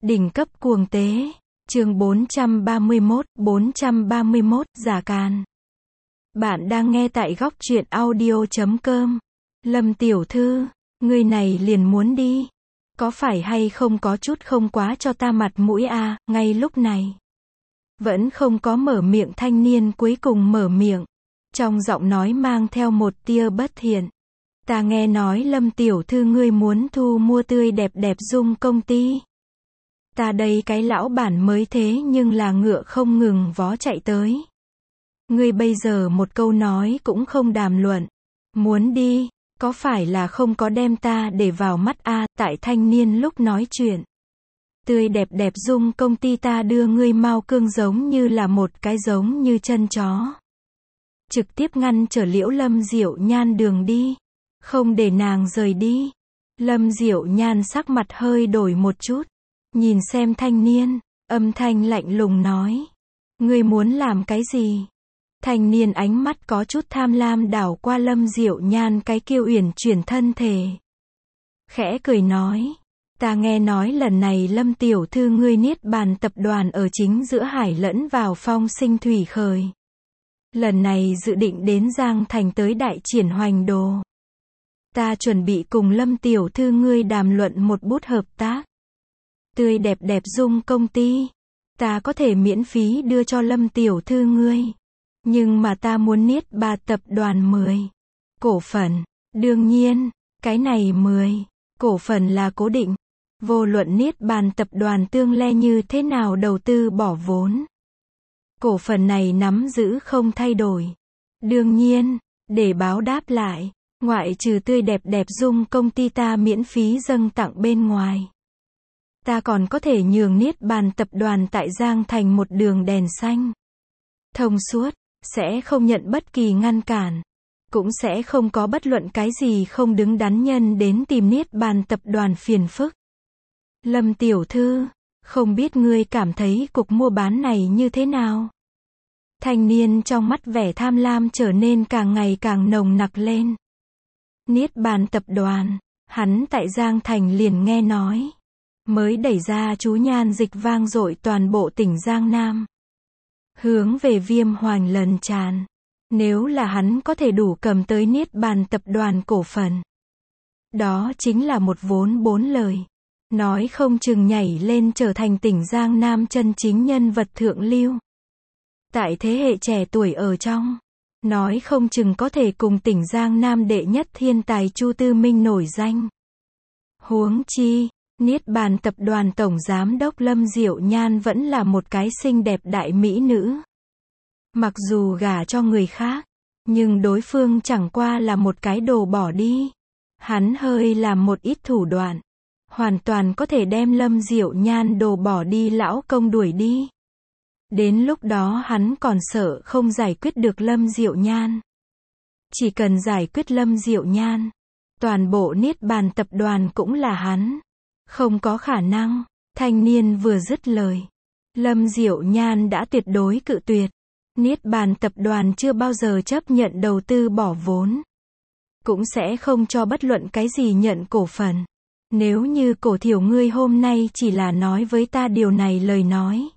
Đỉnh cấp cuồng tế. Chương 431, Giả Càn. Bạn đang nghe tại góc truyện audio.com. Lâm tiểu thư, người này liền muốn đi. Có phải hay không có chút không quá cho ta mặt mũi à, ngay lúc này. Vẫn không có mở miệng thanh niên cuối cùng mở miệng. Trong giọng nói mang theo một tia bất thiện. Ta nghe nói Lâm tiểu thư ngươi muốn thu mua tươi đẹp đẹp Dung công ty. Ta đây cái lão bản mới thế nhưng là ngựa không ngừng vó chạy tới. Ngươi bây giờ một câu nói cũng không đàm luận. Muốn đi, có phải là không có đem ta để vào mắt à, tại thanh niên lúc nói chuyện. Tươi đẹp đẹp Dung công ty ta đưa ngươi mau cương giống như là một cái giống như chân chó. Trực tiếp ngăn trở Liễu Lâm Diệu Nhan đường đi. Không để nàng rời đi. Lâm Diệu Nhan sắc mặt hơi đổi một chút. Nhìn xem thanh niên, âm thanh lạnh lùng nói. Ngươi muốn làm cái gì? Thanh niên ánh mắt có chút tham lam đảo qua Lâm Diệu Nhan cái kiêu uyển chuyển thân thể. Khẽ cười nói. Ta nghe nói lần này Lâm tiểu thư ngươi niết bàn tập đoàn ở chính giữa hải lẫn vào phong sinh thủy khởi. Lần này dự định đến Giang Thành tới đại triển hoành đồ. Ta chuẩn bị cùng Lâm tiểu thư ngươi đàm luận một bút hợp tác. Tươi đẹp đẹp Dung công ty. Ta có thể miễn phí đưa cho Lâm tiểu thư ngươi. Nhưng mà ta muốn niết bàn tập đoàn 10 cổ phần. Đương nhiên, cái này 10 cổ phần là cố định. Vô luận niết bàn tập đoàn tương lai như thế nào đầu tư bỏ vốn. Cổ phần này nắm giữ không thay đổi. Đương nhiên, để báo đáp lại, ngoại trừ tươi đẹp đẹp Dung công ty ta miễn phí dâng tặng bên ngoài. Ta còn có thể nhường niết bàn tập đoàn tại Giang Thành một đường đèn xanh. Thông suốt, sẽ không nhận bất kỳ ngăn cản. Cũng sẽ không có bất luận cái gì không đứng đắn nhân đến tìm niết bàn tập đoàn phiền phức. Lâm tiểu thư, không biết ngươi cảm thấy cuộc mua bán này như thế nào? Thanh niên trong mắt vẻ tham lam trở nên càng ngày càng nồng nặc lên. Niết bàn tập đoàn, hắn tại Giang Thành liền nghe nói. Mới đẩy ra chú nhan dịch vang dội toàn bộ tỉnh Giang Nam. Hướng về Viêm Hoành lần tràn. Nếu là hắn có thể đủ cầm tới niết bàn tập đoàn cổ phần. Đó chính là một vốn 4 lời. Nói không chừng nhảy lên trở thành tỉnh Giang Nam chân chính nhân vật thượng lưu. Tại thế hệ trẻ tuổi ở trong. Nói không chừng có thể cùng tỉnh Giang Nam đệ nhất thiên tài Chu Tư Minh nổi danh. Huống chi. Niết bàn tập đoàn tổng giám đốc Lâm Diệu Nhan vẫn là một cái xinh đẹp đại mỹ nữ. Mặc dù gả cho người khác, nhưng đối phương chẳng qua là một cái đồ bỏ đi. Hắn hơi làm một ít thủ đoạn, hoàn toàn có thể đem Lâm Diệu Nhan đồ bỏ đi lão công đuổi đi. Đến lúc đó hắn còn sợ không giải quyết được Lâm Diệu Nhan. Chỉ cần giải quyết Lâm Diệu Nhan, toàn bộ niết bàn tập đoàn cũng là hắn. Không có khả năng. Thanh niên vừa dứt lời. Lâm Diệu Nhan đã tuyệt đối cự tuyệt. Niết bàn tập đoàn chưa bao giờ chấp nhận đầu tư bỏ vốn. Cũng sẽ không cho bất luận cái gì nhận cổ phần. Nếu như Cổ Thiểu ngươi hôm nay chỉ là nói với ta điều này lời nói.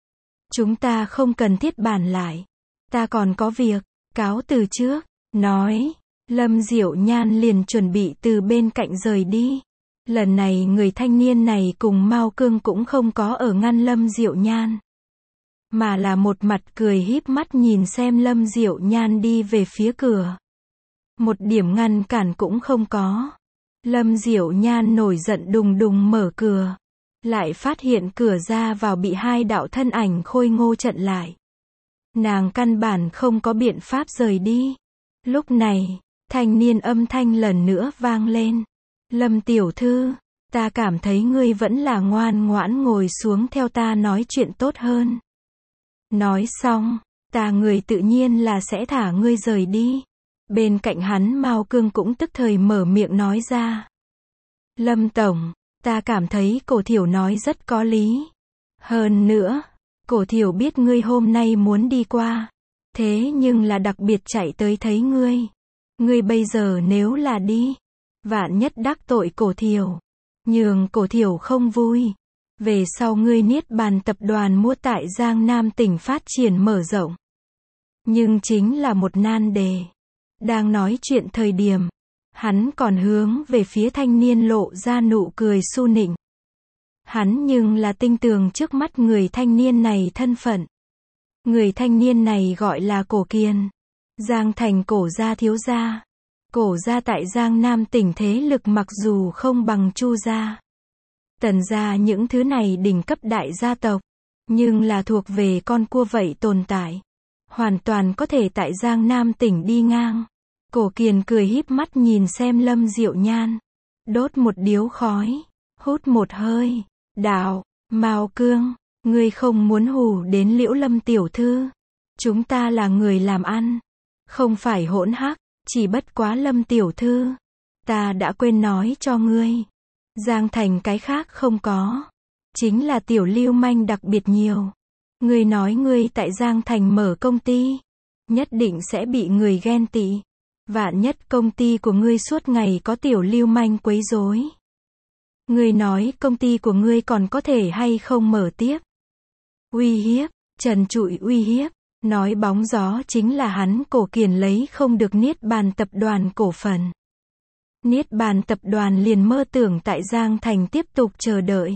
Chúng ta không cần thiết bàn lại. Ta còn có việc. Cáo từ trước. Nói. Lâm Diệu Nhan liền chuẩn bị từ bên cạnh rời đi. Lần này người thanh niên này cùng Mao Cương cũng không có ở ngăn Lâm Diệu Nhan. Mà là một mặt cười híp mắt nhìn xem Lâm Diệu Nhan đi về phía cửa. Một điểm ngăn cản cũng không có. Lâm Diệu Nhan nổi giận đùng đùng mở cửa. Lại phát hiện cửa ra vào bị hai đạo thân ảnh khôi ngô chặn lại. Nàng căn bản không có biện pháp rời đi. Lúc này, thanh niên âm thanh lần nữa vang lên. Lâm tiểu thư, ta cảm thấy ngươi vẫn là ngoan ngoãn ngồi xuống theo ta nói chuyện tốt hơn. Nói xong, ta người tự nhiên là sẽ thả ngươi rời đi. Bên cạnh hắn Mao Cương cũng tức thời mở miệng nói ra. Lâm tổng, ta cảm thấy Cổ Thiểu nói rất có lý. Hơn nữa, Cổ Thiểu biết ngươi hôm nay muốn đi qua. Thế nhưng là đặc biệt chạy tới thấy ngươi. Ngươi bây giờ nếu là đi. Vạn nhất đắc tội Cổ Thiểu. Nhường Cổ Thiểu không vui. Về sau ngươi Niết Bàn tập đoàn mua tại Giang Nam tỉnh phát triển mở rộng. Nhưng chính là một nan đề. Đang nói chuyện thời điểm, hắn còn hướng về phía thanh niên lộ ra nụ cười su nịnh. Hắn nhưng là tinh tường trước mắt người thanh niên này thân phận. Người thanh niên này gọi là Cổ Kiền. Giang Thành Cổ gia thiếu gia. Cổ gia tại Giang Nam tỉnh thế lực mặc dù không bằng Chu gia, Tần gia những thứ này đỉnh cấp đại gia tộc, nhưng là thuộc về con cua vậy tồn tại. Hoàn toàn có thể tại Giang Nam tỉnh đi ngang. Cổ Kiền cười híp mắt nhìn xem Lâm Diệu Nhan. Đốt một điếu khói. Hút một hơi. Đạo, Mao Cương, ngươi không muốn hù đến Liễu Lâm tiểu thư. Chúng ta là người làm ăn. Không phải hỗn hắc, chỉ bất quá Lâm tiểu thư. Ta đã quên nói cho ngươi. Giang Thành cái khác không có. Chính là tiểu lưu manh đặc biệt nhiều. Ngươi nói ngươi tại Giang Thành mở công ty. Nhất định sẽ bị người ghen tị. Vạn nhất công ty của ngươi suốt ngày có tiểu lưu manh quấy rối. Ngươi nói công ty của ngươi còn có thể hay không mở tiếp. Uy hiếp, trần trụi uy hiếp. Nói bóng gió chính là hắn Cổ Kiền lấy không được Niết Bàn tập đoàn cổ phần. Niết Bàn tập đoàn liền mơ tưởng tại Giang Thành tiếp tục chờ đợi.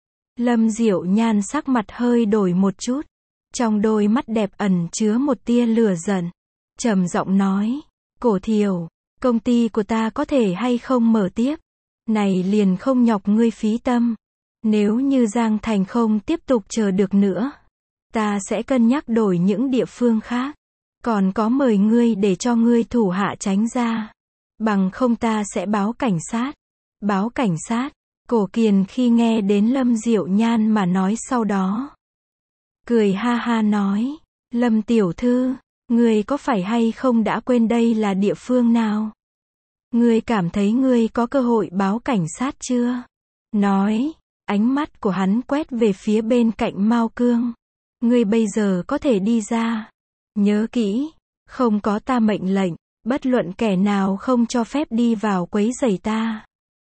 Lâm Diệu Nhan sắc mặt hơi đổi một chút. Trong đôi mắt đẹp ẩn chứa một tia lửa giận. Trầm giọng nói. Cổ Thiều, công ty của ta có thể hay không mở tiếp. Này liền không nhọc ngươi phí tâm. Nếu như Giang Thành không tiếp tục chờ được nữa, ta sẽ cân nhắc đổi những địa phương khác. Còn có mời ngươi để cho ngươi thủ hạ tránh ra. Bằng không ta sẽ báo cảnh sát. Báo cảnh sát. Cổ Kiền khi nghe đến Lâm Diệu Nhan mà nói sau đó, cười ha ha nói. Lâm tiểu thư, ngươi có phải hay không đã quên đây là địa phương nào? Ngươi cảm thấy ngươi có cơ hội báo cảnh sát chưa? Nói, ánh mắt của hắn quét về phía bên cạnh Mao Cương. Ngươi bây giờ có thể đi ra. Nhớ kỹ, không có ta mệnh lệnh, bất luận kẻ nào không cho phép đi vào quấy rầy ta.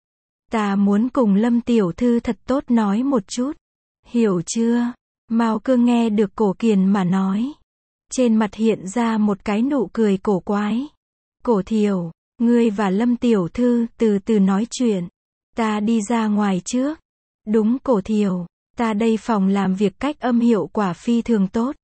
Ta muốn cùng Lâm tiểu thư thật tốt nói một chút. Hiểu chưa? Mao Cương nghe được Cổ Kiền mà nói. Trên mặt hiện ra một cái nụ cười cổ quái. Cổ Thiều, ngươi và Lâm tiểu thư từ từ nói chuyện. Ta đi ra ngoài trước. Đúng Cổ Thiều, ta đây phòng làm việc cách âm hiệu quả phi thường tốt.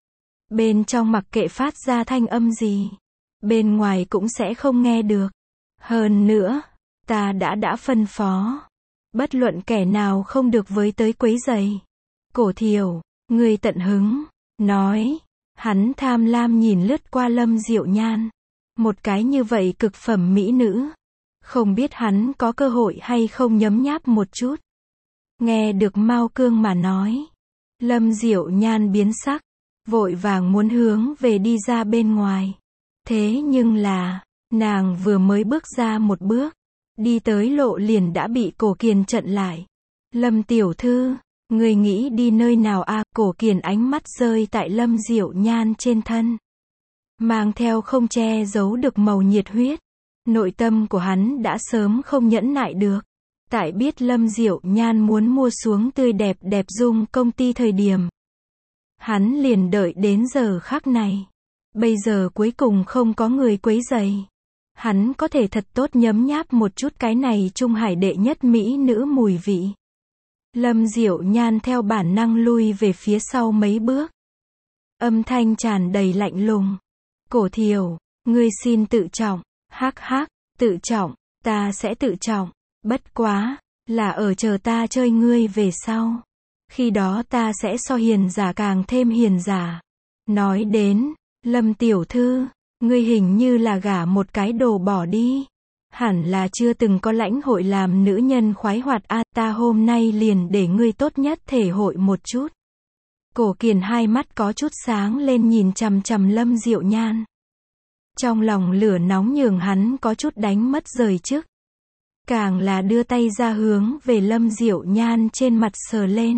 Bên trong mặc kệ phát ra thanh âm gì, bên ngoài cũng sẽ không nghe được. Hơn nữa, ta đã phân phó. Bất luận kẻ nào không được với tới quấy rầy. Cổ Thiều, ngươi tận hứng. Nói, hắn tham lam nhìn lướt qua Lâm Diệu Nhan. Một cái như vậy cực phẩm mỹ nữ. Không biết hắn có cơ hội hay không nhấm nháp một chút. Nghe được Mao Cương mà nói. Lâm Diệu Nhan biến sắc. Vội vàng muốn hướng về đi ra bên ngoài. Thế nhưng là, nàng vừa mới bước ra một bước. Đi tới lộ liền đã bị Cổ Kiền chặn lại. Lâm tiểu thư, người nghĩ đi nơi nào à? Cổ Kiền ánh mắt rơi tại Lâm Diệu Nhan trên thân. Mang theo không che giấu được màu nhiệt huyết. Nội tâm của hắn đã sớm không nhẫn nại được. Tại biết Lâm Diệu Nhan muốn mua xuống tươi đẹp đẹp dung công ty thời điểm. Hắn liền đợi đến giờ khắc này. Bây giờ cuối cùng không có người quấy rầy. Hắn có thể thật tốt nhấm nháp một chút cái này Trung Hải đệ nhất mỹ nữ mùi vị. Lâm Diệu Nhan theo bản năng lui về phía sau mấy bước. Âm thanh tràn đầy lạnh lùng. Cổ Thiều, ngươi xin tự trọng. Hắc hắc, tự trọng, ta sẽ tự trọng. Bất quá, là ở chờ ta chơi ngươi về sau. Khi đó ta sẽ so hiền giả càng thêm hiền giả. Nói đến, Lâm tiểu thư, ngươi hình như là gả một cái đồ bỏ đi. Hẳn là chưa từng có lãnh hội làm nữ nhân khoái hoạt a, ta hôm nay liền để ngươi tốt nhất thể hội một chút. Cổ Kiền hai mắt có chút sáng lên nhìn chằm chằm Lâm Diệu Nhan. Trong lòng lửa nóng nhường hắn có chút đánh mất rời chức. Càng là đưa tay ra hướng về Lâm Diệu Nhan trên mặt sờ lên.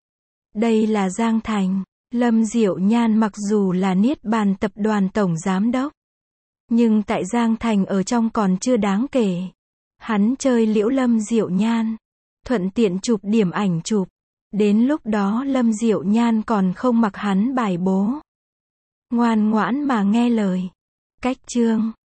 Đây là Giang Thành. Lâm Diệu Nhan mặc dù là Niết Bàn tập đoàn tổng giám đốc, nhưng tại Giang Thành ở trong còn chưa đáng kể. Hắn chơi liễu Lâm Diệu Nhan, thuận tiện chụp điểm ảnh chụp. Đến lúc đó Lâm Diệu Nhan còn không mặc hắn bài bố. Ngoan ngoãn mà nghe lời. Cách chương